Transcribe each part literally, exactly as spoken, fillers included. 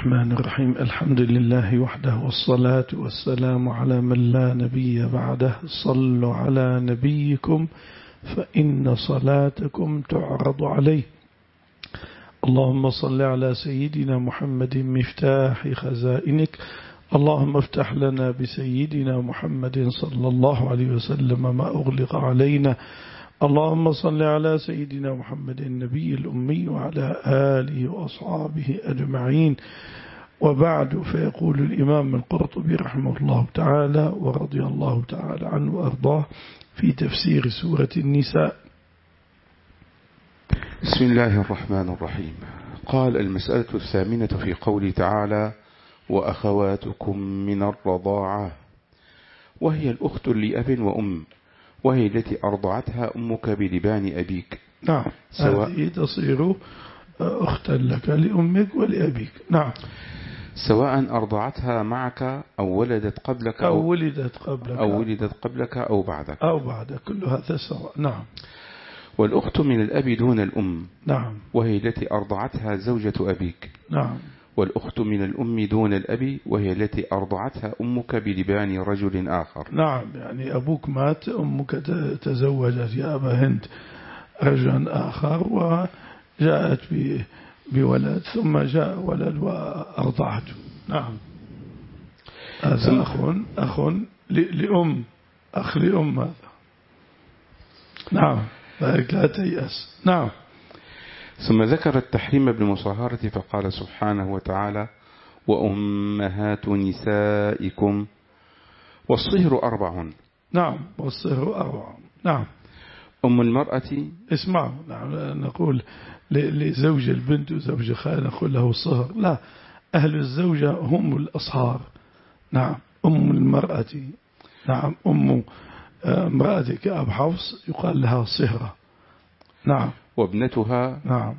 الرحمن الرحيم. الحمد لله وحده، والصلاة والسلام على من لا نبي بعده. صلوا على نبيكم فإن صلاتكم تعرض عليه. اللهم صل على سيدنا محمد مفتاح خزائنك. اللهم افتح لنا بسيدنا محمد صلى الله عليه وسلم ما أغلق علينا. اللهم صل على سيدنا محمد النبي الأمي وعلى آله وأصحابه أجمعين. وبعد، فيقول الإمام القرطبي رحمه الله تعالى ورضي الله تعالى عنه وأرضاه في تفسير سورة النساء: بسم الله الرحمن الرحيم. قال: المسألة الثامنة في قوله تعالى: وأخواتكم من الرضاعة، وهي الأخت لأب وأم، وهي التي أرضعتها أمك بلبان أبيك. نعم، سواء هذه تصير أختا لك لأمك ولأبيك. نعم، سواء أرضعتها معك أو ولدت قبلك أو, أو ولدت قبلك أو ولدت قبلك أو بعدك أو بعدك، كل هذا سواء. نعم. والأخت من الأب دون الأم، نعم، وهي التي أرضعتها زوجة أبيك. نعم. والأخت من الأم دون الأب، وهي التي أرضعتها أمك بلبان رجل آخر. نعم، يعني أبوك مات، أمك تزوجت يا أبا هند رجلا آخر وجاءت بولد، ثم جاء ولد وأرضعته. نعم، هذا أخ أخ لأم، أخ لأم هذا. نعم، ذلك لا تيأس. نعم. ثم ذكر التحريم بالمصاهرة فقال سبحانه وتعالى: وأمهات نسائكم، والصهر أربع. نعم، والصهر أربع. نعم. أم المرأة، اسمعوا، نعم، نقول لزوج البنت وزوج خال نقول له الصهر، لا، أهل الزوجة هم الأصهار. نعم. أم المرأة، نعم، أم امرأتك أب حفص يقال لها صهرة. نعم. وابنتها، نعم،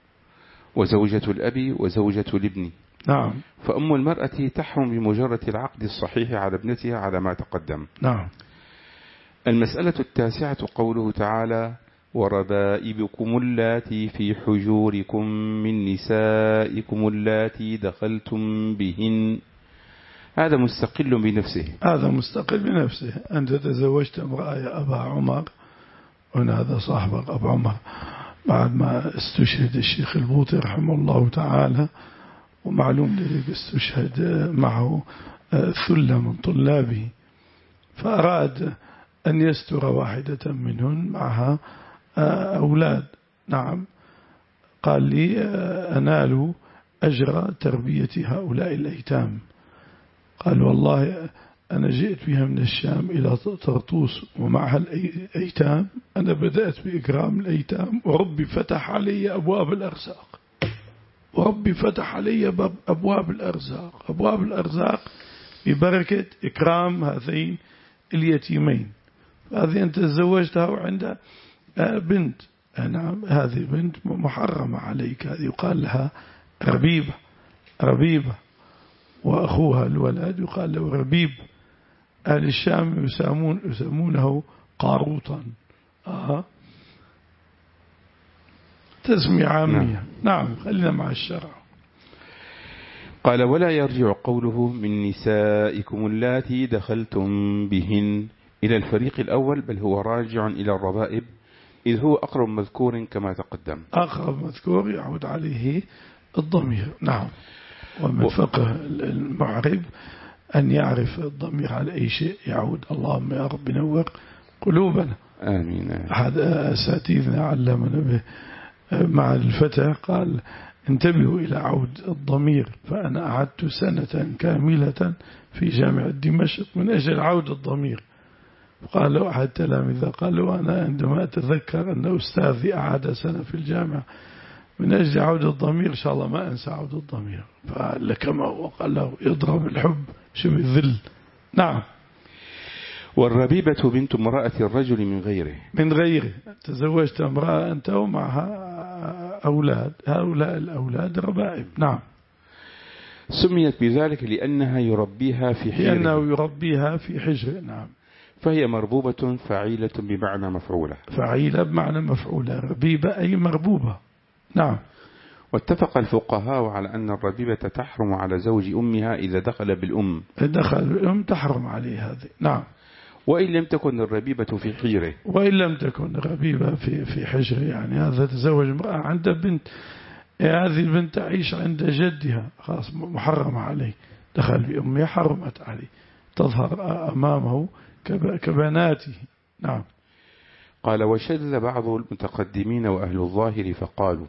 وزوجة الأب وزوجة الابن. نعم. فأم المرأة تحرم بمجرد العقد الصحيح على ابنتها على ما تقدم. نعم. المسألة التاسعة قوله تعالى: وربائبكم اللاتي في حجوركم من نسائكم اللاتي دخلتم بهن. هذا مستقل بنفسه. هذا مستقل بنفسه. أنت تزوجت امرأة يا أبا عمر، هنا هذا صاحبك أبا عمر بعد ما استشهد الشيخ البوطي رحمه الله تعالى، ومعلوم لذلك استشهد معه ثلة من طلابه، فأراد أن يستر واحدة منهن معها أولاد. نعم. قال لي: أنال أجر تربية هؤلاء الأيتام. قال: والله أنا جئت بها من الشام إلى طرطوس ومعها الأيتام، أنا بدأت بإكرام الأيتام، وربي فتح علي أبواب الأرزاق، وربي فتح علي أبواب الأرزاق، أبواب الأرزاق ببركة إكرام هذين اليتيمين. هذه أنت تزوجتها وعندها بنت. نعم، هذه بنت محرمة عليك، هذه يقال لها ربيبة. ربيبة. وأخوها الولد يقال له ربيب. أهل الشام يسمون يسمونه قاروطا. آه. تسمية عامية. نعم. نعم، خلينا مع الشرع. قال: ولا يرجع قوله من نسائكم اللاتي دخلتم بهن إلى الفريق الأول، بل هو راجع إلى الربائب، إذ هو أقرب مذكور كما تقدم. أقرب مذكور يعود عليه الضمير. نعم. ومن فقه المعرب أن يعرف الضمير على أي شيء يعود. اللهم يا رب نور قلوبنا. آمين. أحد أساتذنا علمنا به مع الفتى قال: انتبهوا إلى عود الضمير، فأنا أعدت سنة كاملة في جامعة دمشق من أجل عود الضمير. قال له أحد تلاميذه، قال له: أنا عندما أتذكر أن أستاذي أعاد سنة في الجامعة من أجل عود الضمير، إن شاء الله ما أنسى عود الضمير. فقال: كما هو. قال له: يضرب الحب شبه الذل. نعم. والربيبة بنت امرأة الرجل من غيره. من غيره، تزوجت امرأة أنت ومعها أولاد، هؤلاء الأولاد ربائب. نعم. سميت بذلك لأنها يربيها في حجره. لأنه يربيها في حجره. نعم. فهي مربوبة فعيلة بمعنى مفعولة. فعيلة بمعنى مفعولة. ربيبة أي مربوبة. نعم. واتفق الفقهاء على أن الربيبة تحرم على زوج أمها إذا دخل بالأم. دخل بالأم تحرم عليه هذه. نعم. وإن لم تكن الربيبة في حجره. وإن لم تكن الربيبة في في حجره، يعني هذا تزوج امرأة عنده بنت، هذه البنت تعيش عند جدها، خلاص محرمة عليه، دخل بأمها حرمت عليه، تظهر أمامه كبناته. نعم. قال: وشذ بعض المتقدمين وأهل الظاهر فقالوا: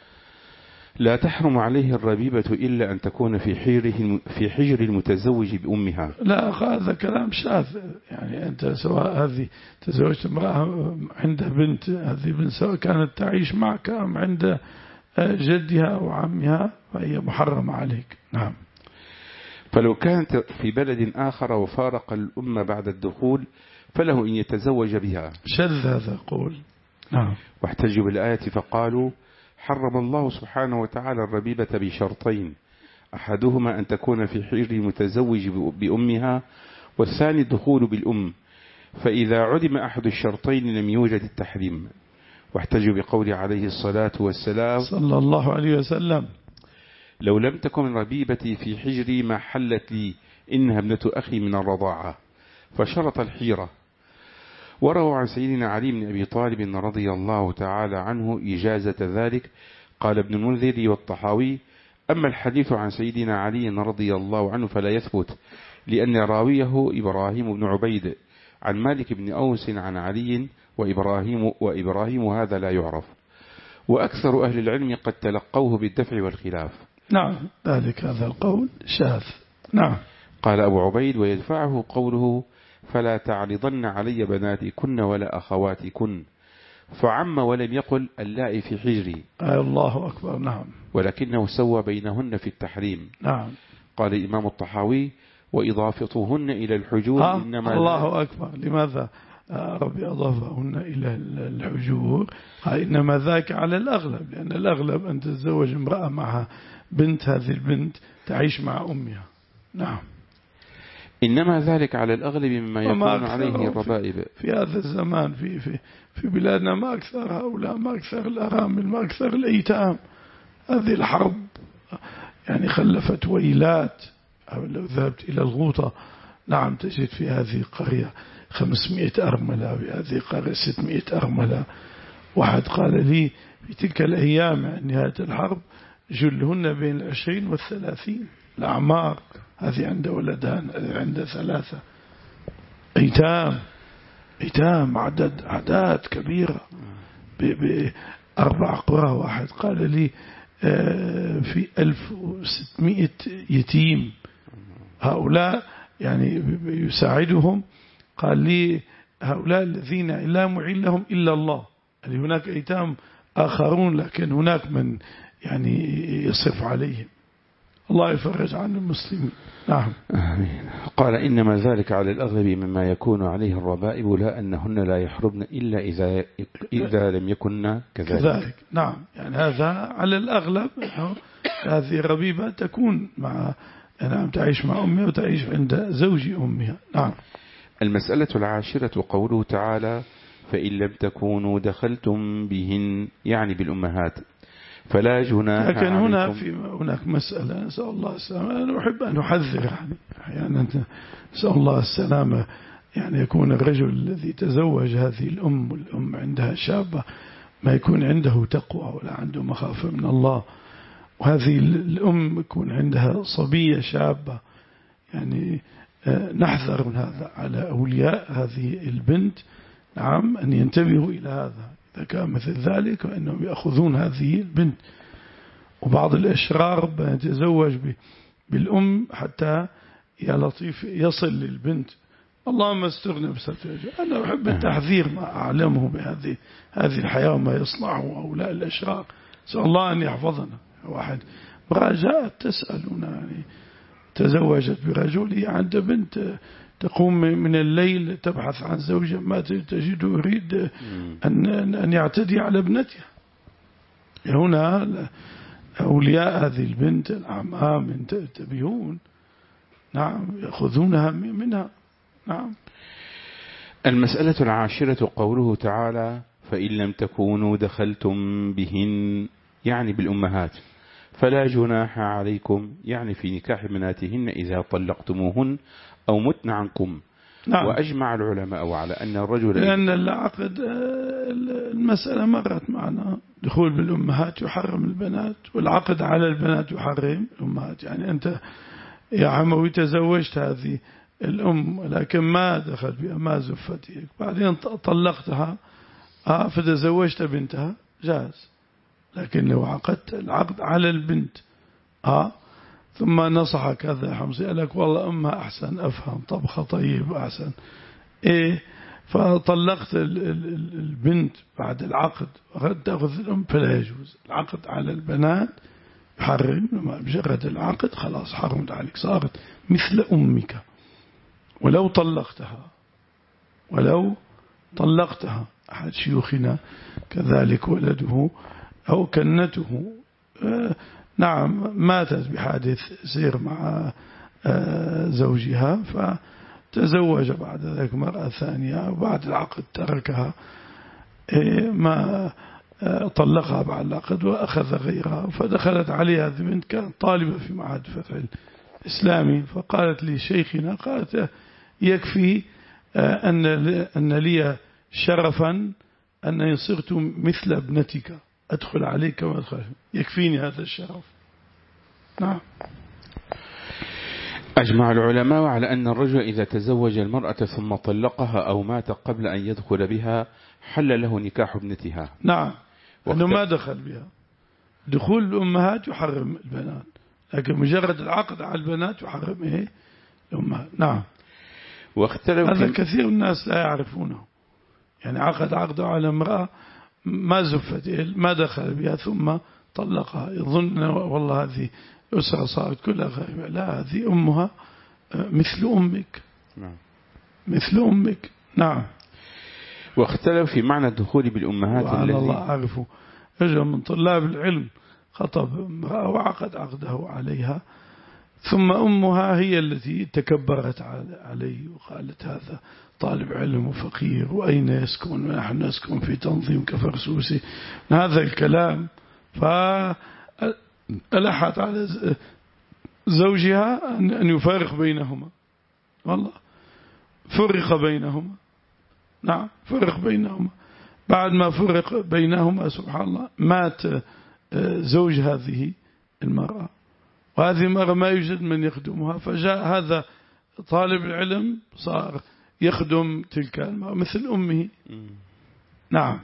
لا تحرم عليه الربيبة إلا أن تكون في حجره في حجر المتزوج بأمها. لا، هذا كلام شاذ. يعني أنت سواء هذه تزوجت امرأة عند بنت، هذه بنت سواء كانت تعيش معك أم عند جدها أو عمها فهي محرمة عليك. نعم. فلو كانت في بلد آخر وفارق الأم بعد الدخول فله أن يتزوج بها. شذ هذا قول. نعم. واحتجوا بالآية فقالوا: حرم الله سبحانه وتعالى الربيبة بشرطين، أحدهما أن تكون في حجر المتزوج بأمها، والثاني الدخول بالأم، فإذا عدم أحد الشرطين لم يوجد التحريم. واحتجوا بقول عليه الصلاة والسلام صلى الله عليه وسلم: لو لم تكن ربيبتي في حجري ما حلت لي، إنها ابنة أخي من الرضاعة، فشرط الحيرة. وروى عن سيدنا علي بن أبي طالب رضي الله تعالى عنه إجازة ذلك. قال ابن المنذر والطحاوي: أما الحديث عن سيدنا علي رضي الله عنه فلا يثبت، لأن راويه إبراهيم بن عبيد عن مالك بن أوس عن علي، وإبراهيم, وإبراهيم هذا لا يعرف، وأكثر أهل العلم قد تلقوه بالدفع والخلاف. نعم، ذلك هذا القول شاذ. نعم. قال أبو عبيد: ويدفعه قوله: فلا تعرضن علي بناتكن ولا أخواتكن، فعم ولم يقل اللائي في حجري. آه الله أكبر. نعم. ولكنه سوى بينهن في التحريم. نعم. قال الإمام الطحاوي: وإضافتهن إلى الحجور آه إنما الله أكبر. لماذا ربي أضافهن إلى الحجور؟ إنما ذاك على الأغلب، لأن الأغلب أن تتزوج امرأة معها بنت، هذه البنت تعيش مع أمها. نعم. إنما ذلك على الأغلب مما يكون عليه الربائب في, في هذا الزمان في, في, في بلادنا ما أكثر هؤلاء، ما أكثر الأرامل، ما أكثر الأيتام. هذه الحرب يعني خلفت ويلات. لو ذهبت إلى الغوطة، نعم، تجد في هذه القرية خمسمائة أرملة، في هذه القرية ستمائة أرملة. واحد قال لي في تلك الأيام عند نهاية الحرب جلهن بين العشرين والثلاثين الأعمار، هذه عند ولدان، عند ثلاثة أيتام. أيتام عدد أعداد كبيرة بأربع قرى. واحد قال لي في ألف وستمائة يتيم. هؤلاء يعني يساعدهم. قال لي هؤلاء الذين لا معين لهم إلا الله، يعني هناك أيتام آخرون لكن هناك من يعني يصرف عليهم. الله يفرج عن المسلمين. نعم. آمين. قال: إنما ذلك على الأغلب مما يكون عليه الربائب، لا أنهن لا يحربن إلا إذا, إذا لم يكن كذلك. كذلك. نعم، يعني هذا على الأغلب. هذه الربيبة تكون مع، نعم، تعيش مع أمها وتعيش عند زوج أمها. نعم. المسألة العاشرة قوله تعالى: فإن لم تكونوا دخلتم بهن، يعني بالأمهات، فلا جناح عليكم. لكن هنا في هناك مسألة، نسأل الله السلامة. أنا أحب أن أحذر يعني أحيانا، نسأل الله السلامة، يعني يكون الرجل الذي تزوج هذه الأم والأم عندها شابة ما يكون عنده تقوى ولا عنده مخافة من الله، وهذه الأم يكون عندها صبية شابة. يعني نحذر من هذا على أولياء هذه البنت، نعم، أن ينتبهوا إلى هذا. إذا كان مثل ذلك فإنهم يأخذون هذه البنت. وبعض الأشرار يتزوج بالأم حتى يا لطيف يصل للبنت. اللهم استغنى بسترجع. أنا أحب التحذير ما أعلمه بهذه هذه الحياة وما يصنعه هؤلاء الأشرار. سأل الله أن يحفظنا. واحد جاءت تسألنا، يعني تزوجت برجل، هي عند بنت تقوم من الليل تبحث عن زوجة ما تجده يريد أن أن يعتدي على ابنتها. هنا أولياء هذه البنت الأعمام ينتبهون، نعم، يأخذونها منها. نعم. المسألة العاشرة قوله تعالى: فإن لم تكونوا دخلتم بهن، يعني بالأمهات، فلا جناح عليكم يعني في نكاح بناتهن إذا طلقتموهن أو متن عنكم. نعم. وأجمع العلماء على أن الرجل لأن العقد المسألة مرت معنا، دخول بالأمهات يحرم البنات، والعقد على البنات يحرم الأمهات. يعني أنت يا عموي تزوجت هذه الأم لكن ما دخل بها، ما زفت، بعدين طلقتها فتزوجت بنتها جاز، لكن لو عقدت العقد على البنت آه ثم نصحك هذا حمصي قال لك والله أمها أحسن، أفهم طبخة طيب أحسن إيه، فطلقت البنت بعد العقد وقد تأخذ الأم، فلا يجوز. العقد على البنات يحرم، بمجرد العقد خلاص حرمت عليك، صارت مثل أمك ولو طلقتها، ولو طلقتها. أحد شيوخنا كذلك ولده أو كنته آه نعم ماتت بحادث سير مع آه زوجها، فتزوج بعد ذلك مرأة ثانية وبعد العقد تركها، آه ما آه طلقها بعد العقد وأخذ غيرها، فدخلت عليها هذه البنت كانت طالبة في معهد فتح الإسلامي، فقالت لي شيخنا قالت يكفي آه أن أن لي شرفا أنني صرت مثل ابنتك، أدخل عليك وأدخل، يكفيني هذا الشرف. نعم. أجمع العلماء على أن الرجل إذا تزوج المرأة ثم طلقها أو مات قبل أن يدخل بها حل له نكاح ابنتها. نعم، أنه ما دخل بها. دخول الأمهات يحرم البنات، لكن مجرد العقد على البنات يحرم إيه الأمهات. نعم. واختلف هذا كثير الناس لا يعرفونه، يعني عقد عقده على امرأة ما زفت ما دخل بها ثم طلقها، يظن والله هذه أسرة صارت كلها غريبة، لا هذه أمها مثل أمك. نعم. مثل أمك. نعم. واختلف في معنى الدخول بالأمهات الذي الله أعرفه رجل من طلاب العلم خطب امرأة وعقد عقده عليها، ثم أمها هي التي تكبرت عليه وقالت هذا طالب علم وفقير وأين يسكن ونحن نسكن في تنظيم كفرسوسي، هذا الكلام. فألحت على زوجها أن يفارق بينهما، والله فرق بينهما. نعم فرق بينهما. بعد ما فرق بينهما سبحان الله مات زوج هذه المرأة، وهذه المرأة ما يوجد من يخدمها، فجاء هذا طالب العلم صار يخدم تلك المرأة مثل أمه. نعم.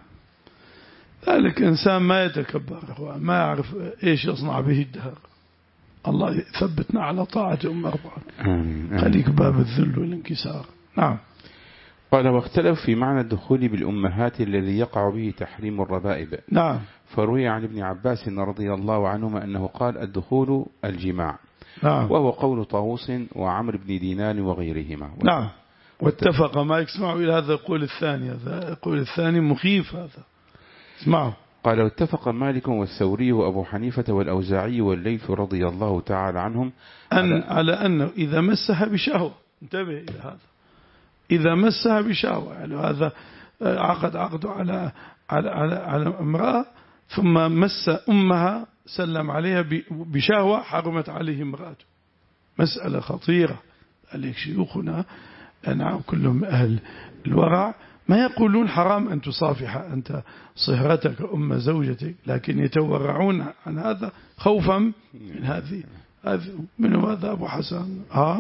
ذلك إنسان ما يتكبر، ما يعرف إيش يصنع به الدهر. الله يثبتنا على طاعة أم أربعة، خليك باب الذل والانكسار. نعم. قال واختلف في معنى الدخول بالأمهات الذي يقع به تحريم الربائب. نعم. فروي عن ابن عباس رضي الله عنهما أنه قال الدخول الجماع. نعم. وهو قول طاووس وعمر بن دينار وغيرهما. نعم. واتفق ما يسمعوا إلى هذا القول الثاني، هذا القول الثاني مخيف هذا. اسمعوا. قال واتفق مالك والثوري وأبو حنيفة والأوزاعي والليث رضي الله تعالى عنهم أن على, على أنه إذا مسها بشهوة، انتبه إلى هذا، إذا مسها بشهوة، يعني هذا عقد عقده على على على, على امرأة ثم مس أمها سلم عليها بشهوة حرمت عليه امرأته. مسألة خطيرة. عليك شيوخنا نعم كلهم أهل الورع ما يقولون حرام أن تصافح أنت صهرتك أم زوجتك، لكن يتورعون عن هذا خوفا من هذه هذه من هذا أبو حسن ها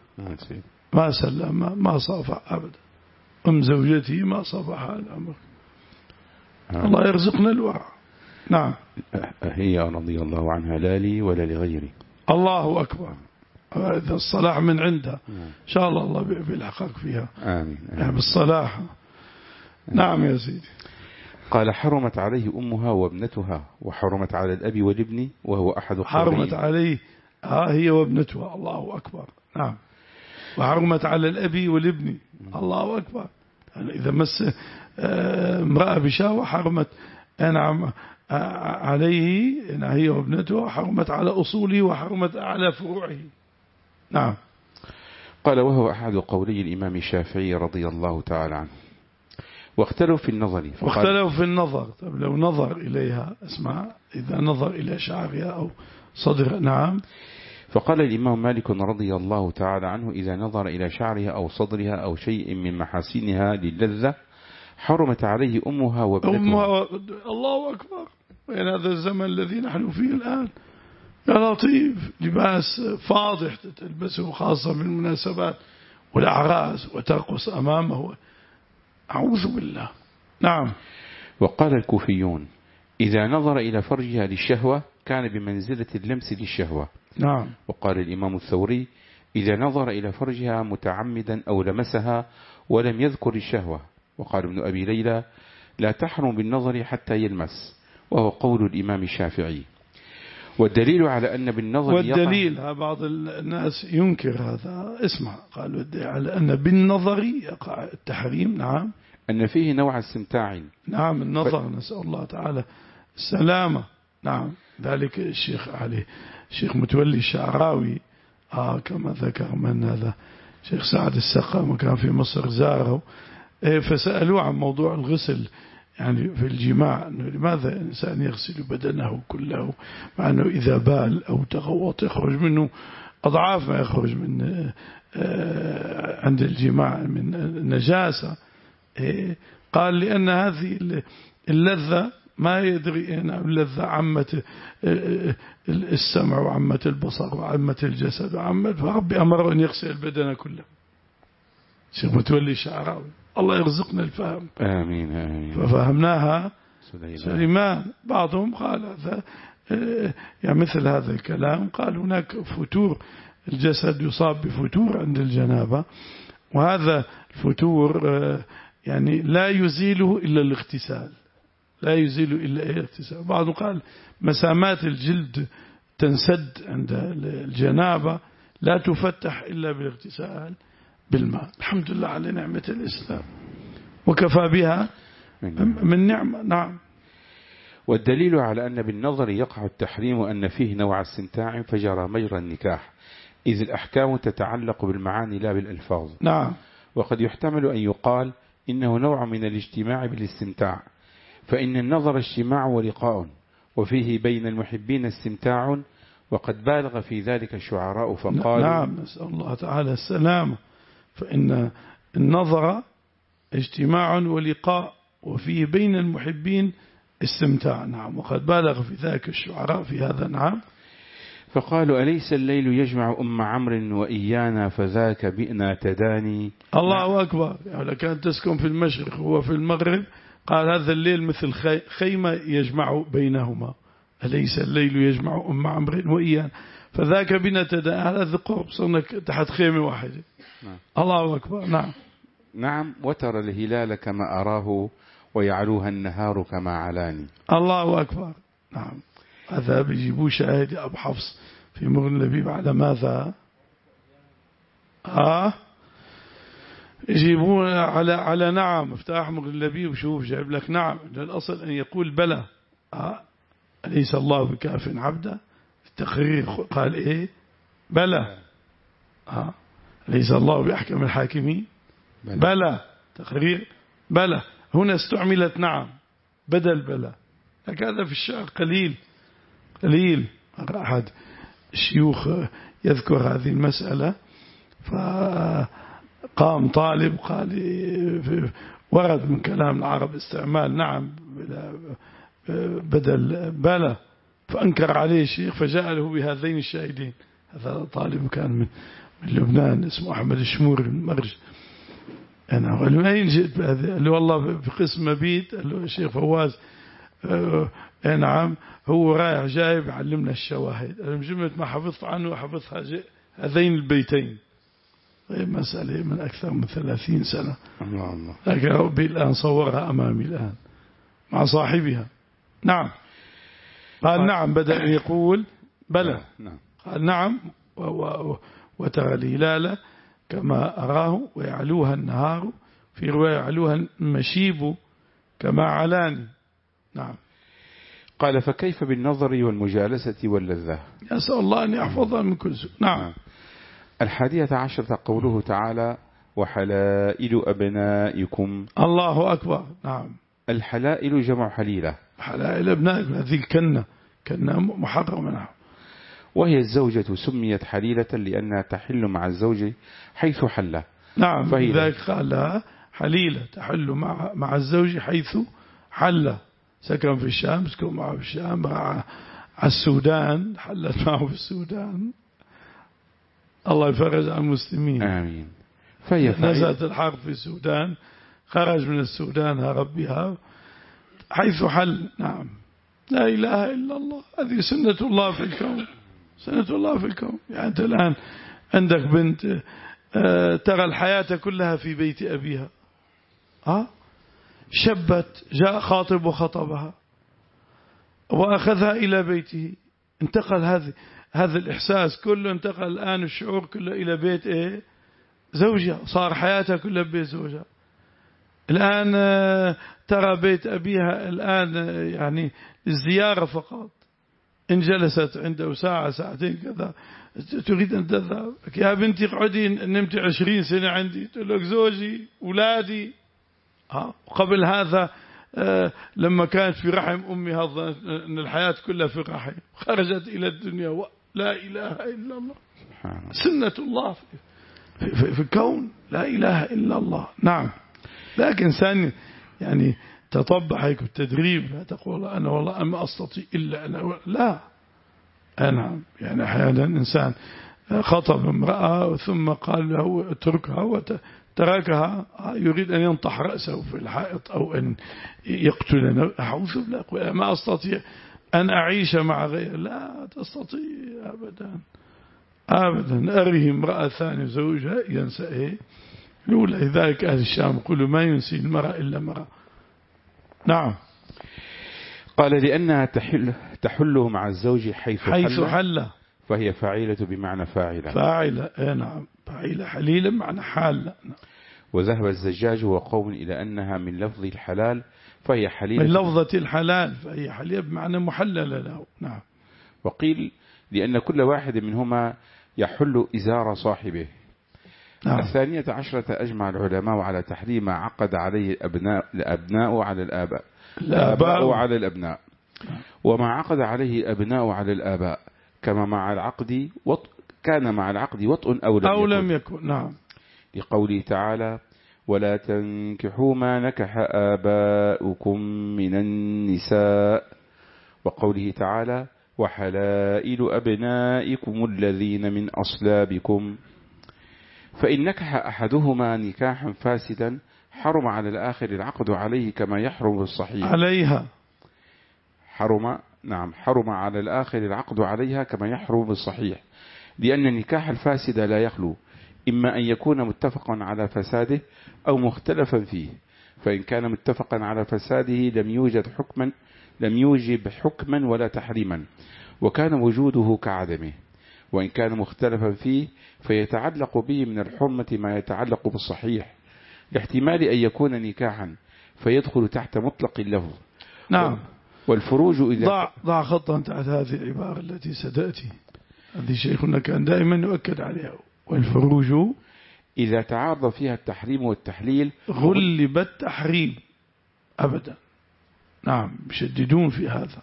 ما سلم ما صافح أبدا أم زوجته، ما صافحها الأمر. الله يرزقنا الورع. نعم. هي رضي الله عنها لا لي ولا لغيري. الله أكبر. هذا الصلاح من عندها إن شاء الله الله بيلحقك فيها. آمين. يعني بالصلاح. نعم يا سيدي. قال حرمت عليه أمها وابنتها وحرمت على الأب والابن وهو أحد القولين. حرمت عليه ها هي وابنتها. الله أكبر. نعم. وحرمت على الأب والابن. الله أكبر. يعني إذا مس امرأة بشهوة حرمت نعم عليه هي وابنته، حرمت على أصوله وحرمت على فروعه. نعم. قال وهو أحد قولي الإمام الشافعي رضي الله تعالى عنه. واختلوا في النظر واختلوا في النظر. طب لو نظر إليها اسمع إذا نظر إلى شعرها أو صدرها نعم. فقال الإمام مالك رضي الله تعالى عنه إذا نظر إلى شعرها أو صدرها أو شيء من محاسنها للذة حرمت عليه أمها وابنتها. أمها و... الله أكبر. وين هذا الزمن الذي نحن فيه الآن يا لطيف، لباس فاضح تلبسه خاصة بالمناسبات والأعراس وترقص أمامه، أعوذ بالله. نعم. وقال الكوفيون إذا نظر إلى فرجها للشهوة كان بمنزلة اللمس للشهوة. نعم. وقال الإمام الثوري إذا نظر إلى فرجها متعمدا أو لمسها ولم يذكر الشهوة. وقال ابن أبي ليلى لا تحرم بالنظر حتى يلمس، وهو قول الإمام الشافعي. والدليل على أن بالنظر والدليل يقع بعض الناس ينكر هذا اسمع قالوا على أن بالنظر يقع التحريم. نعم. أن فيه نوع استمتاع. نعم النظر ف... نسأل الله تعالى السلامة. نعم. ذلك الشيخ علي الشيخ متولي الشعراوي آه كما ذكر من هذا شيخ سعد السقا كان في مصر زاره فسألوه عن موضوع الغسل يعني في الجماع أنه لماذا الإنسان يغسل بدنه كله مع أنه إذا بال أو تغوط يخرج منه أضعاف ما يخرج من عند الجماع من نجاسة. قال لأن هذه اللذة ما يدري أن اللذة عمت السمع وعمت البصر وعمت الجسد وعمت فربي أمر أن يغسل البدن كله. شيخ متولي الشعراوي الله يرزقنا الفهم. آمين آمين. ففهمناها سليمان. بعضهم قال هذا يعني مثل هذا الكلام قال هناك فتور الجسد يصاب بفتور عند الجنابة وهذا الفتور يعني لا يزيله إلا الاغتسال لا يزيل إلا الاغتسال. بعضهم قال مسامات الجلد تنسد عند الجنابة لا تفتح إلا بالاغتسال بالماء. الحمد لله على نعمة الإسلام وكفى بها من نعمة. نعم. والدليل على أن بالنظر يقع التحريم وأن فيه نوع استمتاع فجرى مجرى النكاح إذ الأحكام تتعلق بالمعاني لا بالألفاظ. نعم. وقد يحتمل أن يقال إنه نوع من الاجتماع بالاستمتاع فإن النظر اجتماع ولقاء وفيه بين المحبين استمتاع وقد بالغ في ذلك الشعراء فقالوا. نعم نسأل الله تعالى السلامة. فإن النظر اجتماع ولقاء وفيه بين المحبين استمتاع. نعم. وقد بالغ في ذلك الشعراء في هذا. نعم. فقالوا أليس الليل يجمع أم عمرو وإيانا فذاك بئنا تداني. الله نعم. أكبر. يعني كانت تسكن في المشرق هو في المغرب قال هذا الليل مثل خيمة يجمع بينهما أليس الليل يجمع أم عمرو وإيانا فذاك بنا تداني. هذا قرب صرنا تحت خيمة واحدة. نعم. الله أكبر. نعم. نعم. وترى الهلال كما أراه ويعلوها النهار كما علاني. الله أكبر. نعم. هذا بيجيبوه شاهد أبو حفص في مغني اللبيب على ماذا آه يجيبون على على نعم افتح مغني اللبيب وشوف جايب لك نعم الأصل أن يقول بلى آه أليس الله بكاف عبده. التقرير قال إيه بلى آه أليس الله بأحكم الحاكمين بلى, بلى. تقرير بلى. هنا استعملت نعم بدل بلى. لكن هذا في الشعر قليل قليل. أحد الشيوخ يذكر هذه المسألة فقام طالب قال ورد من كلام العرب استعمال نعم بدل بلى فأنكر عليه الشيخ فجاء له بهذين الشاهدين. هذا طالب كان من, من لبنان اسمه أحمد الشمور المرج. أنا قال له أين جئت بهذا؟ قال له والله في قسم مبيت. قال له الشيخ فواز أه نعم هو رايح جايب يعلمنا الشواهد. أنا جملة ما حفظت عنه وحفظها هذين البيتين. مسألة من أكثر من ثلاثين سنة. الله الله. لكن ربي الآن صورها أمامي الآن مع صاحبها. نعم. قال نعم بدأ يقول بلى. قال نعم وترى الهلال كما أراه ويعلوها النهار في رواية يعلوها المشيب كما علاني. نعم. قال فكيف بالنظر والمجالسة واللذة. يسأل الله أن يحفظها من كل سوء. نعم. الحادية عشرة قوله تعالى وحلائل أبنائكم. الله أكبر. نعم. الحلائل جمع حليلة. حلائل أبنائكم هذه الكنة، كنة محرمة. نعم. وهي الزوجة سميت حليلة لأنها تحل مع الزوج حيث حل. نعم. فذلك قال لها حليلة تحل مع مع الزوج حيث حل. سكن في الشام، سكن معه في الشام، مع السودان، حلت معه في السودان. الله يفرج عن المسلمين. آمين. فهي نزلت الحرب في السودان، خرج من السودان هرب بها حيث حل. نعم. لا إله إلا الله. هذه سنة الله في الكون، سنة الله في الكون. يعني أنت الآن عندك بنت ترى الحياة كلها في بيت أبيها، ها شبت، جاء خاطب وخطبها وأخذها إلى بيته، انتقل هذا هذا الإحساس كله، انتقل الآن الشعور كله إلى بيت إيه؟ زوجها، صار حياتها كلها ببيت زوجها. الآن ترى بيت أبيها الآن يعني الزيارة فقط، إن جلست عنده ساعة ساعتين كذا تريد أن تذهب. يا بنتي اقعدي، نمت عشرين سنة عندي، تقول لك زوجي أولادي. ها قبل هذا لما كانت في رحم أمها ظنت أن الحياة كلها في الرحم، خرجت إلى الدنيا لا إله إلا الله. سنة الله في, في, في الكون، لا إله إلا الله. نعم. لكن إنسان يعني تطبع هيك بالتدريب، لا تقول أنا والله ما أستطيع إلا أنا، لا. أنا يعني أحيانا إنسان خطب امرأة ثم قال له اتركها وتركها، يريد أن ينطح رأسه في الحائط أو أن يقتلنا، أعوذ بالله، ما أستطيع أن أعيش مع غير. لا تستطيع أبدا أبدا. أريه امرأة ثانية زوجها ينسى إيه الأولى. لذلك أهل الشام يقولوا ما ينسي المرأة إلا مرأة. نعم. قال لأنها تحل تحله مع الزوج حيث, حيث حل, حل فهي فاعلة بمعنى فاعلة. فاعلة. نعم. فاعلة حليلة معنى حالة. وذهب الزجاج وقوم إلى أنها من لفظ الحلال فهي حليلة، من لفظة الحلال فهي حليلة بمعنى محللة له. نعم. وقيل لأن كل واحد منهما يحل إزار صاحبه. نعم. الثانية عشرة أجمع العلماء على تحريم ما عقد عليه الأبناء الأبناء على الآباء الآباء على الأبناء، وما عقد عليه الأبناء على الآباء كما مع العقد وط... كان مع العقد وطء أو لم, أو لم يكن. يكن. نعم. لقوله تعالى ولا تنكحوا ما نكح آباؤكم من النساء، وقوله تعالى وحلائل أبنائكم الذين من أصلابكم. فإن نكح أحدهما نكاحا فاسدا حرم على الآخر العقد عليه كما يحرم بالصحيح عليها. حرم نعم حرم على الآخر العقد عليها كما يحرم بالصحيح، لأن النكاح الفاسد لا يخلو إما أن يكون متفقا على فساده أو مختلفا فيه، فإن كان متفقا على فساده لم يوجد حكما لم يوجب حكما ولا تحريما، وكان وجوده كعدمه، وإن كان مختلفا فيه فيتعلق به من الحرمة ما يتعلق بالصحيح، لاحتمال أن يكون نكاحا فيدخل تحت مطلق اللفظ. نعم. والفروج إذا ضع, ضع خطا تحت هذه العبارة التي ستأتي، هذه شيخنا كان دائما يؤكد عليها. والفروج إذا تعارض فيها التحريم والتحليل غلب التحريم أبدا. نعم. يشددون في هذا.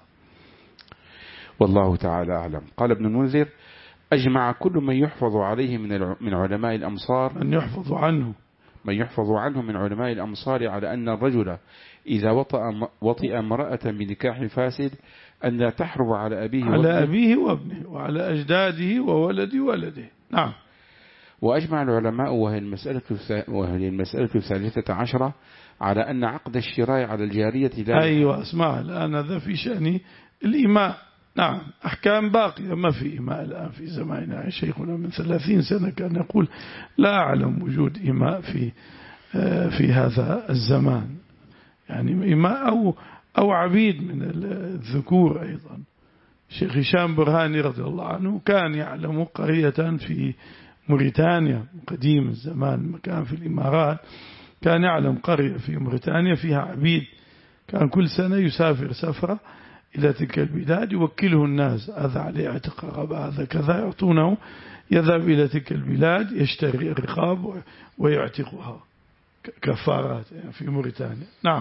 والله تعالى أعلم. قال ابن المنذر أجمع كل من يحفظ عليه من من علماء الأمصار من يحفظ عنه من يحفظ عنه من علماء الأمصار على أن الرجل إذا وطأ وطئ امرأة بنكاح فاسد أن لا تحرم على أبيه على أبيه وابنه وعلى أجداده وولد ولده. نعم. وأجمع العلماء وهي المسألة وهي المسألة الثالثة عشرة على أن عقد الشراء على الجارية لا. أيوة اسمع الآن هذا في شأن الإيماء. نعم. أحكام باقية، ما في إيماء الآن في زماننا. شيخنا من ثلاثين سنة كان يقول لا أعلم وجود إيماء في في هذا الزمان، يعني إيماء أو أو عبيد من الذكور. أيضا شيخ هشام برهاني رضي الله عنه كان يعلم قرية في موريتانيا قديم الزمان، مكان في الإمارات، كان يعلم قرية في موريتانيا فيها عبيد، كان كل سنة يسافر سفرة إلى تلك البلاد يوكله الناس، هذا عليه اعتق رقبة، هذا كذا، يعطونه، يذهب إلى تلك البلاد يشتري الرقاب ويعتقها كفارات يعني في موريتانيا. نعم.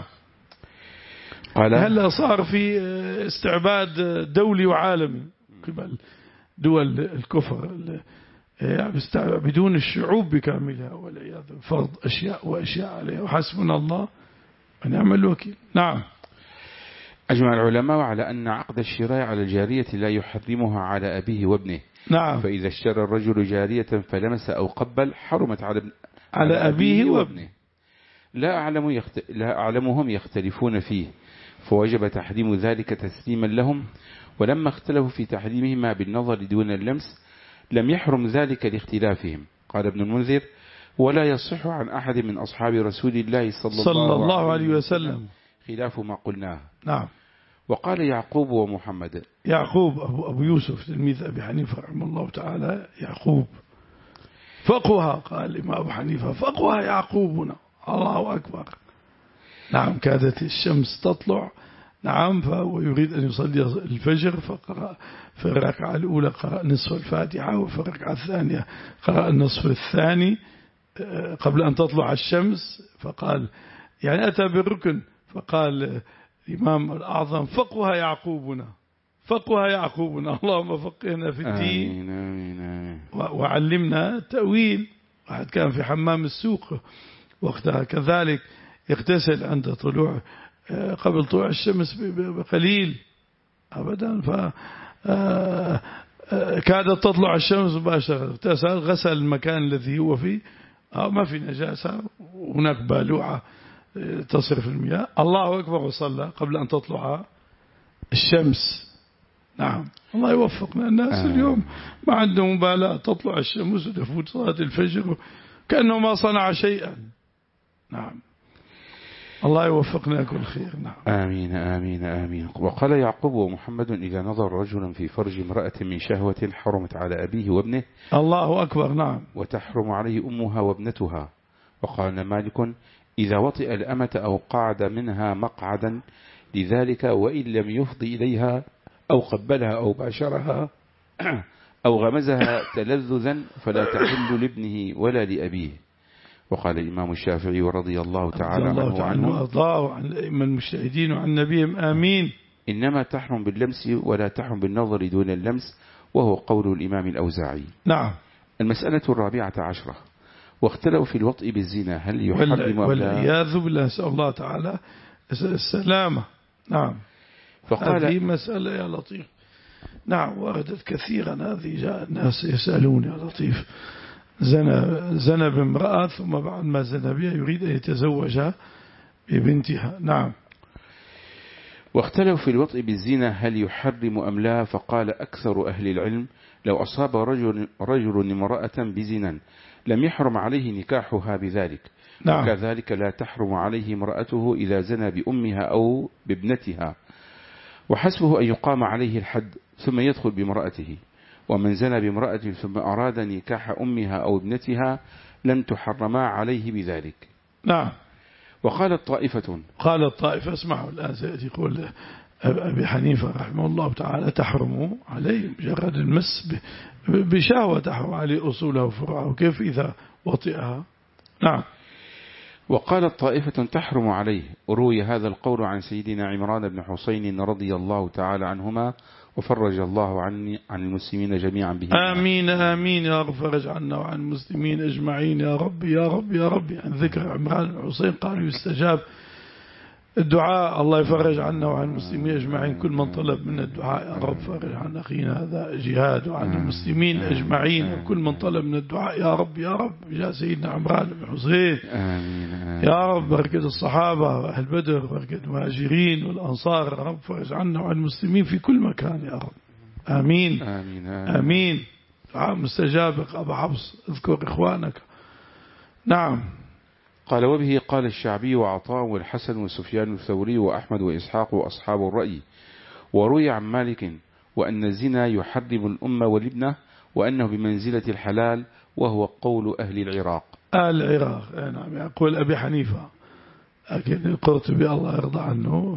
هلا صار في استعباد دولي وعالمي قبل دول الكفر بدون الشعوب بكاملها والعياذ، فرض أشياء وأشياء عليها، وحسبنا الله ونعم الوكيل. نعم. أجمع العلماء على أن عقد الشراء على الجارية لا يحرمها على أبيه وابنه. نعم. فإذا اشترى الرجل جارية فلمس أو قبل حرمت على, على أبيه وابنه. لا أعلم يخت... لا أعلمهم يختلفون فيه، فوجب تحريم ذلك تسليما لهم. ولما اختلفوا في تحريمهما بالنظر دون اللمس لم يحرم ذلك لاختلافهم. قال ابن المنذر: ولا يصح عن أحد من أصحاب رسول الله صلى, صلى الله, الله عليه وسلم خلاف ما قلناه. نعم. وقال يعقوب ومحمد. يعقوب أبو, أبو يوسف تلميذ أبي حنيفة رحمه الله تعالى، يعقوب فقها، قال إمام أبو حنيفة فقها يعقوبنا، الله أكبر. نعم. كادت الشمس تطلع، نعم، فهو يريد أن يصلي الفجر، فقرأ في الركعة الأولى قرأ نصف الفاتحة، وفي الركعة الثانية قرأ النصف الثاني قبل أن تطلع الشمس، فقال يعني أتى بالركن، فقال الإمام الأعظم فقها يعقوبنا، فقها يعقوبنا، اللهم فقهنا في الدين. آمين آمين آمين. وعلمنا تأويل. واحد كان في حمام السوق وقتها كذلك يغتسل عند طلوع قبل طلوع الشمس بقليل أبدا، فكادت تطلع الشمس مباشرة، اغتسل، غسل المكان الذي هو فيه، ما في نجاسة، هناك بالوعة تصرف المياه، الله أكبر، وصلى قبل أن تطلع الشمس. نعم. الله يوفقنا. الناس آه. اليوم ما عندهم مبالاة، تطلع الشمس وتفوت صلاة الفجر كأنه ما صنع شيئا. نعم. الله يوفقنا كل خير. نعم. آمين آمين آمين. وقال يعقوب ومحمد: إذا نظر رجل في فرج امرأة من شهوة حرمت على أبيه وابنه. الله أكبر. نعم. وتحرم عليه أمها وابنتها. وقال مالك: إذا وطئ الأمة أو قعد منها مقعدا لذلك وإن لم يفضي إليها أو قبلها أو باشرها أو غمزها تلذذا فلا تحل لابنه ولا لأبيه. وقال الإمام الشافعي رضي الله تعالى عنه عنه وأرضاه وعن الأئمة المجتهدين وعن نبيهم آمين: إنما تحرم باللمس ولا تحرم بالنظر دون اللمس، وهو قول الإمام الأوزاعي. نعم. المسألة الرابعة عشرة: واختلوا في الوطء بالزنا هل يحرم والعياذ بالله، نسأل الله تعالى السلامة. نعم. فقال هذه مسألة يا لطيف. نعم. وردت كثيرا هذه، جاء الناس يسألون يا لطيف، زنى زنى بامرأة ثم بعد ما زنى بها يريد أن يتزوجها ببنتها. نعم. واختلوا في الوطء بالزنا هل يحرم أم لا، فقال أكثر أهل العلم: لو أصاب رجل, رجل امرأة بزنا لم يحرم عليه نكاحها بذلك. نعم. وكذلك لا تحرم عليه امرأته إذا زنى بأمها أو بابنتها، وحسبه أن يقام عليه الحد ثم يدخل بامرأته. ومن زنى بامرأة ثم أراد نكاح أمها أو ابنتها لم تحرما عليه بذلك. نعم. وقالت طائفة قالت طائفة، اسمعوا الآن سيأتي يقول أبي حنيفة رحمه الله تعالى: تحرم عليه مجرد المس بشهوة، تحرم عليه أصولها وفروعها، وكيف إذا وطئها. نعم. وقالت طائفة تحرم عليه. روي هذا القول عن سيدنا عمران بن حسين رضي الله تعالى عنهما، وفرج الله عني عن المسلمين جميعا به. آمين آمين يا رب، فرج عنا وعن المسلمين أجمعين يا رب يا رب يا رب. عن ذكر عمران بن حسين قالوا يستجاب الدعاء، الله يفرج عنا وعن المسلمين أجمعين كل من طلب من الدعاء، يا رب فرج عن أخينا هذا جهاد، وعن المسلمين أجمعين وكل من طلب من الدعاء، يا رب يا رب، جاء سيدنا عمران بن حسين. يا رب بركة الصحابة وأهل بدر، بركة المهاجرين والأنصار، يا رب فرج عنا وعن المسلمين في كل مكان يا رب. آمين آمين, آمين. آمين. دعاء مستجاب. أبا حفص اذكر إخوانك. نعم. قال: وبه قال الشعبي وعطاء والحسن وسفيان الثوري وأحمد وإسحاق وأصحاب الرأي. وروي عن مالك: وأن الزنا يحرم الأمة والابنة، وأنه بمنزلة الحلال، وهو قول أهل العراق. أهل العراق. نعم. يقول أبي حنيفة، لكن القرطبي الله يرضى عنه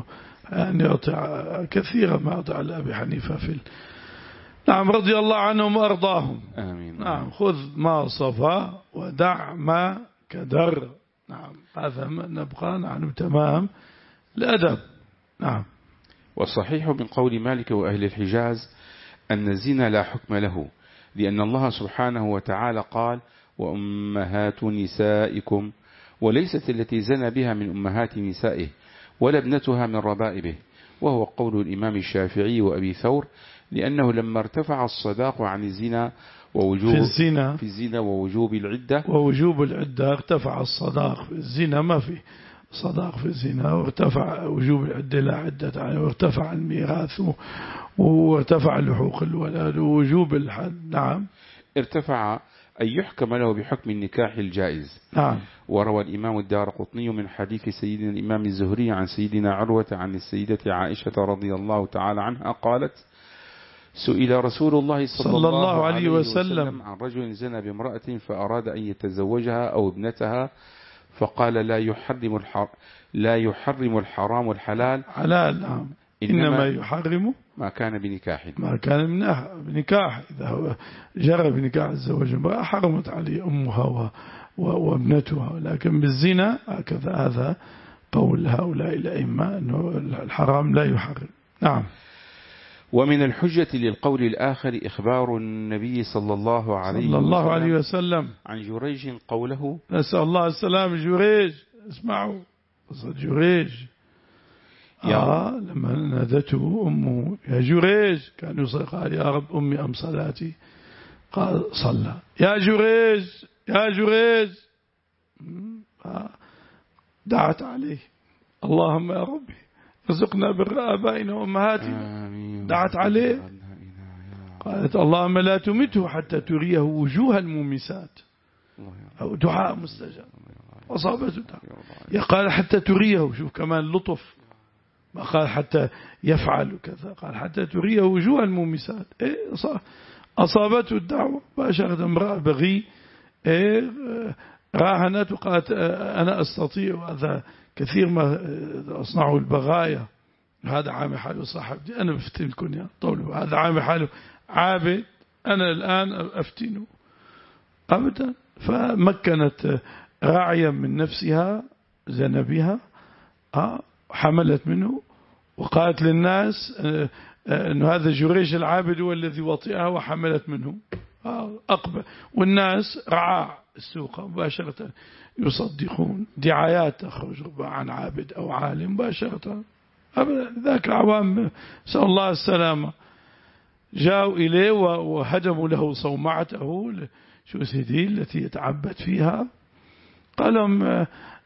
يعني يطع كثيرا ما يطع لأبي حنيفة في ال... نعم رضي الله عنهم وأرضاهم. آمين. نعم خذ ما صفى ودع ما كدر. نعم هذا نبقى نحن تمام الأدب. نعم. والصحيح من قول مالك وأهل الحجاز أن الزنا لا حكم له، لأن الله سبحانه وتعالى قال وأمهات نسائكم، وليست التي زنى بها من أمهات نسائه ولا ابنتها من ربائبه، وهو قول الإمام الشافعي وأبي ثور، لأنه لما ارتفع الصداق عن الزنا ووجوب في الزنا في الزنا ووجوب العدة ووجوب العدة ارتفع الصداق في الزنا، ما في صداق في الزنا، وارتفع وجوب العدة لا عدة عليه، وارتفع الميراث وارتفع لحوق الولد ووجوب الحد. نعم ارتفع أن يحكم له بحكم النكاح الجائز. نعم. وروى الإمام الدارقطني من حديث سيدنا الإمام الزهري عن سيدنا عروة عن السيدة عائشة رضي الله تعالى عنها قالت سئل رسول الله صلى, صلى الله, الله عليه وسلم, وسلم عن رجل زنى بامرأة فأراد أن يتزوجها أو ابنتها، فقال لا يحرم الحر لا يحرم الحرام الحلال حلال. نعم. إنما, إنما يحرم ما كان بنكاح ما كان بنكاح. إذا هو جرى بنكاح الزواج امرأة حرمت عليه أمها وابنتها، لكن بالزنا هكذا. هذا قول هؤلاء الأئمة أنه الحرام لا يحرم. نعم. ومن الحجة للقول الآخر إخبار النبي صلى الله عليه صلى الله عليه وسلم عن جريج قوله نسأل الله السلام. جريج اسمعوا قصة جريج. آه لما نادته أمه يا جريج كان يصلي، قال يا رب أمي أم صلاتي؟ قال صلى. يا جريج يا جريج آه دعت عليه اللهم يا ربي رزقنا بر آبائنا وأمهاتنا. دعت عليه قالت اللهم لا تمته حتى تريه وجوه المومسات، أو دعاء مستجاب أصابته. قال حتى تريه، شوف كمان لطف، ما قال حتى يفعل كذا، قال حتى تريه وجوه المومسات. إيه أصابته الدعوة. باشرت امرأة بغي إيه راهنت وقالت أنا أستطيع، هذا كثير ما أصنعه البغايا، هذا عامل حاله صاحبتي أنا بفتنكم يا طولوا، هذا عامل حاله عابد أنا الآن أفتنه أبدا. فمكنت راعيا من نفسها زنبها حملت منه وقالت للناس أن هذا جريج العابد هو الذي وطئها وحملت منه. أقبل والناس رعاع السوق مباشرة يصدقون دعايات تخرج عن عابد أو عالم مباشرة. ذاك العوام سأل الله السلامة جاءوا إليه وهدموا له صومعته شو سيدي التي يتعبد فيها. قال لهم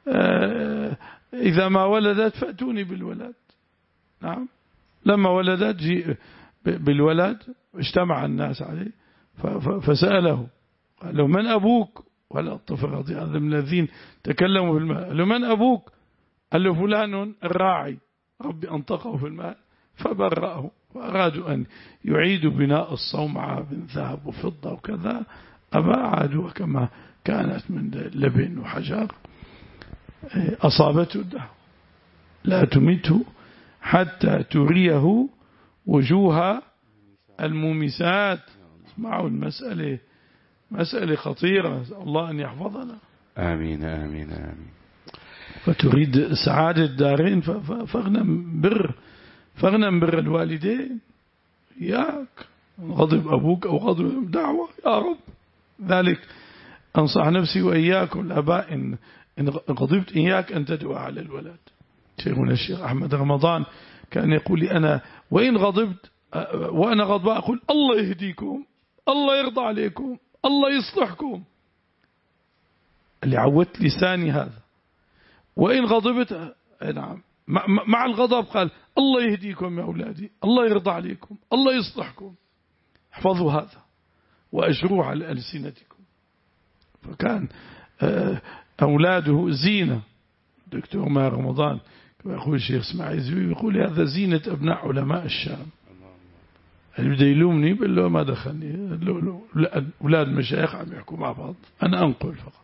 إذا ما ولدت فأتوني بالولد. نعم. لما ولدت جيء بالولد اجتمع الناس عليه فسأله قال له من أبوك؟ ولا الطفل رضي الله من الذين تكلموا في الماء. قال له من أبوك؟ قال له فلان الراعي ربي أنطقه في الماء فبرأه. وأرادوا أن يعيدوا بناء الصومعة من ذهب وفضة وكذا، أبا عادوا كما كانت من لبن وحجر. أصابته الدعوة لا تمته حتى تريه وجوه المومسات. اسمعوا المسألة مسألة خطيرة، الله أن يحفظنا. آمين آمين آمين. فتريد سعادة الدارين فاغنم بر فاغنم بر الوالدين. إياك غضب أبوك أو غضب دعوة يا رب. ذلك أنصح نفسي وإياكم الآباء إن, إن غضبت إياك أن تدعو على الولد. شيخنا الشيخ أحمد رمضان كان يقول لي أنا وإن غضبت وأنا غضبان أقول الله يهديكم، الله يرضى عليكم، الله يصلحكم. اللي عودت لساني هذا. وإن غضبت نعم مع الغضب قال الله يهديكم يا أولادي، الله يرضى عليكم، الله يصلحكم. احفظوا هذا وأجروه على ألسنتكم. فكان أولاده زينة. دكتور ماهر رمضان كما يقول الشيخ اسماعيل زوي يقول هذا زينة أبناء علماء الشام. اللي بده يلومني بقول له ما دخلني، أولاد مشايخ عم يحكوا مع بعض، أنا أنقل فقط.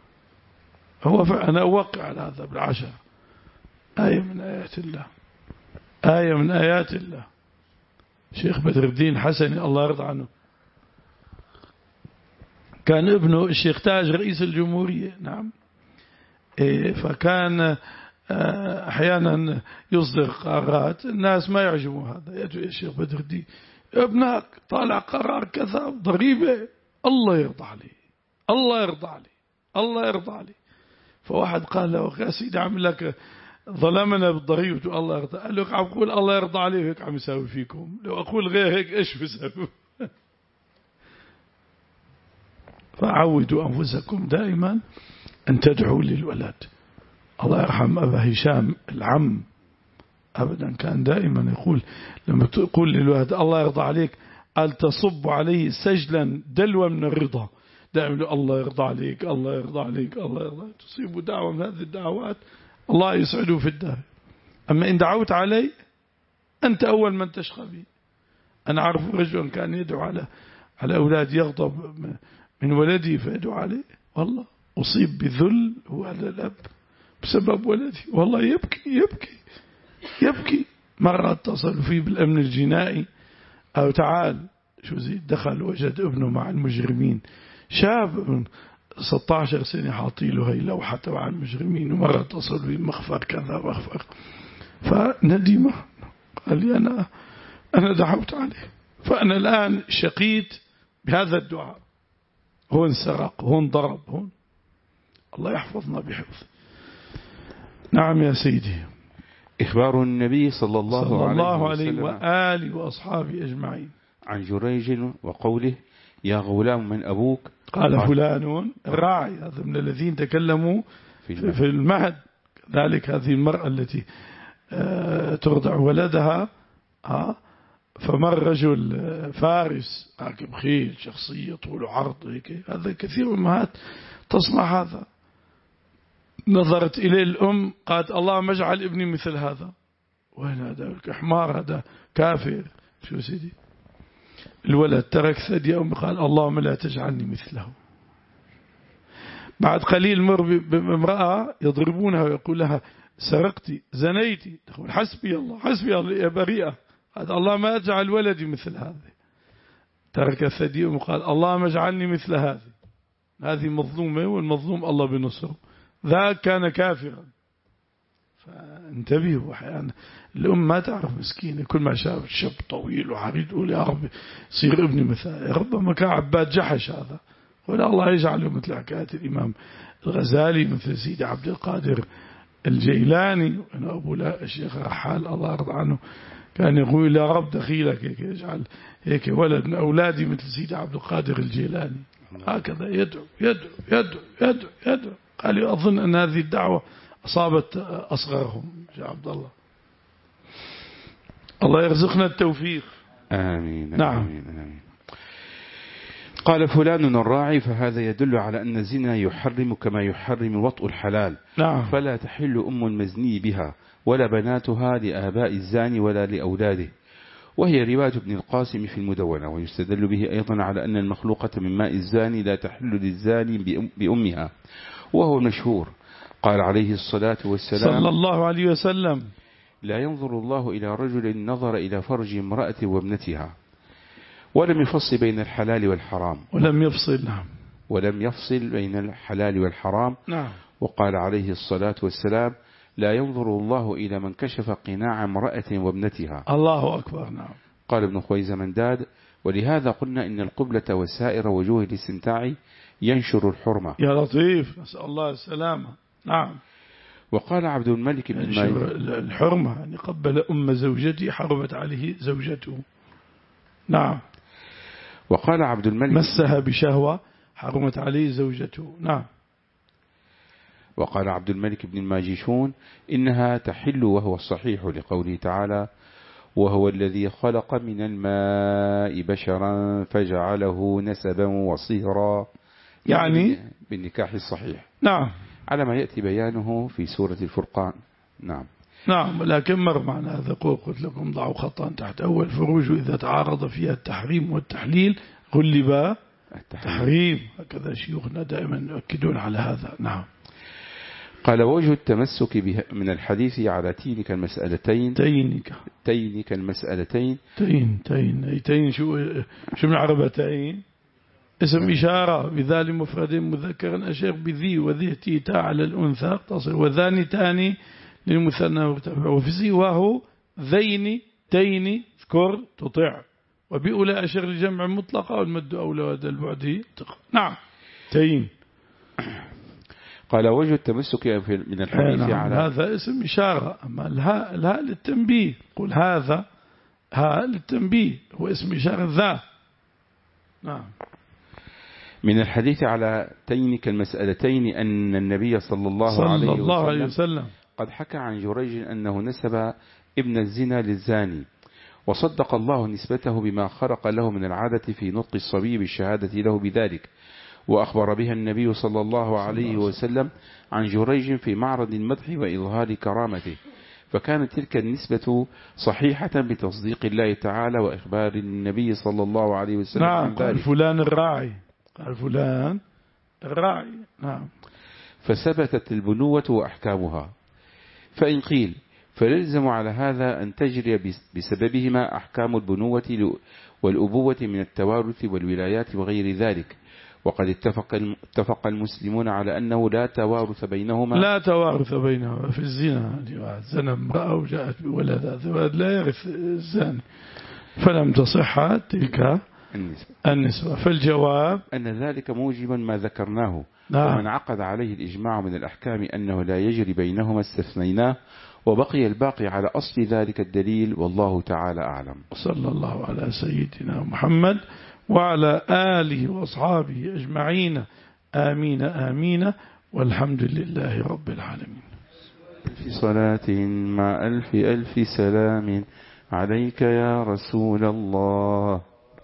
هو أنا أوقع على هذا بالعشرة آية من آيات الله. آية من آيات الله. شيخ بدر الدين حسني الله يرضى عنه كان ابنه الشيخ تاج رئيس الجمهورية. نعم. فكان أحيانا يصدر قرارات الناس ما يعجبوا هذا، يجي الشيخ بدر الدين ابنك طالع قرار كذا ضريبة الله يرضى عليه الله يرضى عليه الله يرضى عليه. فواحد قال له يا سيدي عمل لك ظلمنا بالضريبة الله يرضى، قال له عم أقول الله يرضى عليه هيك عم يساوي فيكم، لو أقول غير هيك إيش بسبب. فعودوا أنفسكم دائما أن تدعوا للولد. الله يرحم أبا هشام العم أبدا كان دائما يقول لما تقول للولد الله يرضى عليك قال تصب عليه سجلا دلوة من الرضا، دائما الله يرضى عليك الله يرضى عليك الله يرضى عليك. تصيب دعوة من هذه الدعوات الله يسعده في الدار. أما إن دعوت علي أنت أول من تشقى به. أنا أعرف رجلا كان يدعو على على أولاد يغضب من ولدي فيدعو عليه، والله أصيب بذل هو هذا الأب بسبب ولدي، والله يبكي يبكي يبكي. مرة اتصلوا فيه بالأمن الجنائي أو تعال شو زي دخل وجد ابنه مع المجرمين، شاب ستة عشر سنة حاطيله هاي لوحة تبع المجرمين، ومرة اتصل بي مخفر كذا مخفر، فندمه قال لي أنا أنا دعوت عليه، فأنا الآن شقيت بهذا الدعاء، هون سرق هون ضرب هون، الله يحفظنا بحفظ. نعم يا سيدي. إخبار النبي صلى الله, صلى الله عليه, عليه وآله وأصحابه أجمعين عن جريج وقوله يا غلام من أبوك، قال, قال فلان الراعي، هذا من الذين تكلموا في المهد, في المهد. ذلك هذه المرأة التي ترضع ولدها، فمر رجل فارس راكب خيل شخصية طول وعرض هيك، هذا كثير من الأمهات تصنع هذا. نظرت إليه الأم قالت اللهم اجعل ابني مثل هذا. وين هذا حمار، هذا كافر. شو سيدي الولد ترك ثدي أمي قال اللهم لا تجعلني مثله. بعد قليل مر بامرأة يضربونها ويقول لها سرقتي زنيتي، تقول حسبي الله حسبي الله يا بريئة، قال الله ما أجعل ولدي مثل هذا. ترك الثدي وقال اللهم اجعلني مثل هذه. هذه مظلومة والمظلوم الله بنصره، ذاك كان كافرا. فانتبهوا أحيانا الأم ما تعرف مسكينة، كل ما شاف شاب طويل وعريض يقول يا رب صير ابني مثل، ربما كان عباد جحش هذا، ولا الله يجعله مثل حكاية الإمام الغزالي مثل سيدي عبد القادر الجيلاني. وأنا أبو لا الشيخ رحال الله يرضى عنه كان يقول يا رب دخيلك هيك يجعل هيك ولد من أولادي مثل سيدي عبد القادر الجيلاني. هكذا يدعو يدعو يدعو يدعو يدعو. قال أظن أن هذه الدعوة أصابت أصغرهم يا عبد الله. الله يرزقنا التوفيق. آمين. نعم. آمين. آمين. قال فلان الراعي، فهذا يدل على أن الزنا يحرم كما يحرم وطء الحلال. نعم. فلا تحل أم المزني بها ولا بناتها لآباء الزاني ولا لأولاده. وهي رواية ابن القاسم في المدونة. ويستدل به أيضا على أن المخلوقة من ماء الزاني لا تحل للزاني بأمها، وهو مشهور. قال عليه الصلاة والسلام صلى الله عليه وسلم لا ينظر الله إلى رجل نظر إلى فرج امرأة وابنتها. ولم يفصل بين الحلال والحرام. ولم يفصل. نعم. ولم يفصل بين الحلال والحرام. نعم. وقال عليه الصلاة والسلام لا ينظر الله إلى من كشف قناع امرأة وابنتها. الله أكبر. نعم. قال ابن خويزمنداد ولهذا قلنا إن القبلة وسائر وجوه الاستمتاع ينشر الحرمة. يا لطيف نسأل الله السلامة. نعم. وقال عبد الملك بن ينشر الحرمة يعني قبل أم زوجتي حرمت عليه زوجته. نعم. وقال عبد الملك مسها بشهوة حرمت عليه زوجته. نعم. وقال عبد الملك بن الماجشون إنها تحل وهو الصحيح لقوله تعالى وهو الذي خلق من الماء بشرا فجعله نسبا وصهرا، يعني بالنكاح الصحيح. نعم. على ما يأتي بيانه في سورة الفرقان. نعم. نعم. لكن مر معنا هذا قلت لكم ضعوا خطأ تحت أول فروج إذا تعارض فيها التحريم والتحليل غلبا التحريم. هكذا شيوخنا دائما يؤكدون على هذا. نعم. قال وجه التمسك به من الحديث على تينك المسألتين تينك تينك المسألتين تين تين أي تين شو شو من عربة تين اسم إشارة بذال مفرد مذكر أشير بذي وذي تيتا على الأنثى تصل وذاني تاني للمثنى مرتفع وفي سواه ذين تين اذكر تطع وبأولى أشير لجمع مطلقة والمد أولى ودى البعد نعم تين. قال وجه التمسك من الحديث نعم على هذا اسم إشارة أما الهاء الهاء للتنبيه قل هذا هاء للتنبيه هو اسم إشارة ذا. نعم من الحديث على تينك المسألتين أن النبي صلى الله, صلى عليه, الله وسلم عليه وسلم قد حكى عن جريج أنه نسب ابن الزنا للزاني وصدق الله نسبته بما خرق له من العادة في نطق الصبي بالشهادة له بذلك وأخبر بها النبي صلى الله عليه وسلم عن جريج في معرض المدح وإظهار كرامته فكانت تلك النسبة صحيحة بتصديق الله تعالى وإخبار النبي صلى الله عليه وسلم نعم عن ذلك. قال فلان الراعي قال فلان الراعي. نعم فثبتت البنوة وأحكامها. فإن قيل فيلزم على هذا أن تجري بسببهما أحكام البنوة والأبوة من التوارث والولايات وغير ذلك وقد اتفق اتفق المسلمون على أنه لا توارث بينهما لا توارث بينهما في الزنا زنا امرأة وجاءت بولد هذا لا يرث الزاني فلم تصح تلك النسبة. النسبة فالجواب أن ذلك موجبا ما ذكرناه. نعم. ومن عقد عليه الإجماع من الأحكام أنه لا يجري بينهما استثنيناه وبقي الباقي على أصل ذلك الدليل والله تعالى أعلم. صلى الله على سيدنا محمد وعلى آله وأصحابه أجمعين آمين آمين والحمد لله رب العالمين. في صلاة مع ألف ألف سلام عليك يا رسول الله.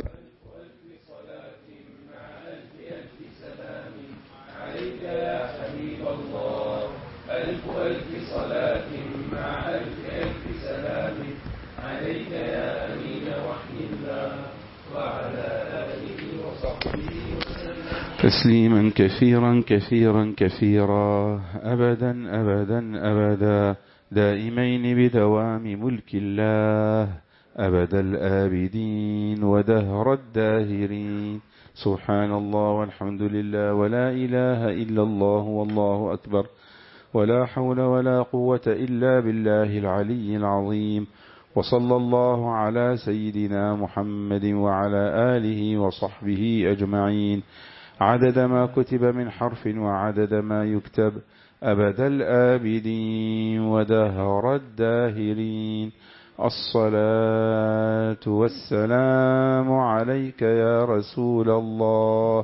تسليما كثيرا كثيرا كثيرا أبدا أبدا أبدا دائمين بدوام ملك الله أبد الآبدين ودهر الداهرين. سبحان الله والحمد لله ولا إله إلا الله والله أكبر ولا حول ولا قوة إلا بالله العلي العظيم. وصلى الله على سيدنا محمد وعلى آله وصحبه أجمعين عدد ما كتب من حرف وعدد ما يكتب أبد الآبدين ودهر الداهرين. الصلاة والسلام عليك يا رسول الله.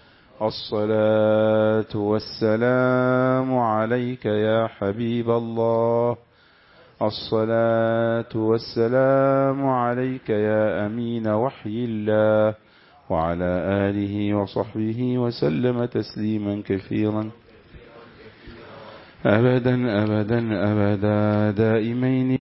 الصلاة والسلام عليك يا حبيب الله. الصلاة والسلام عليك يا أمين وحي الله وعلى آله وصحبه وسلم تسليما كثيرا أبدا أبدا أبدا دائمين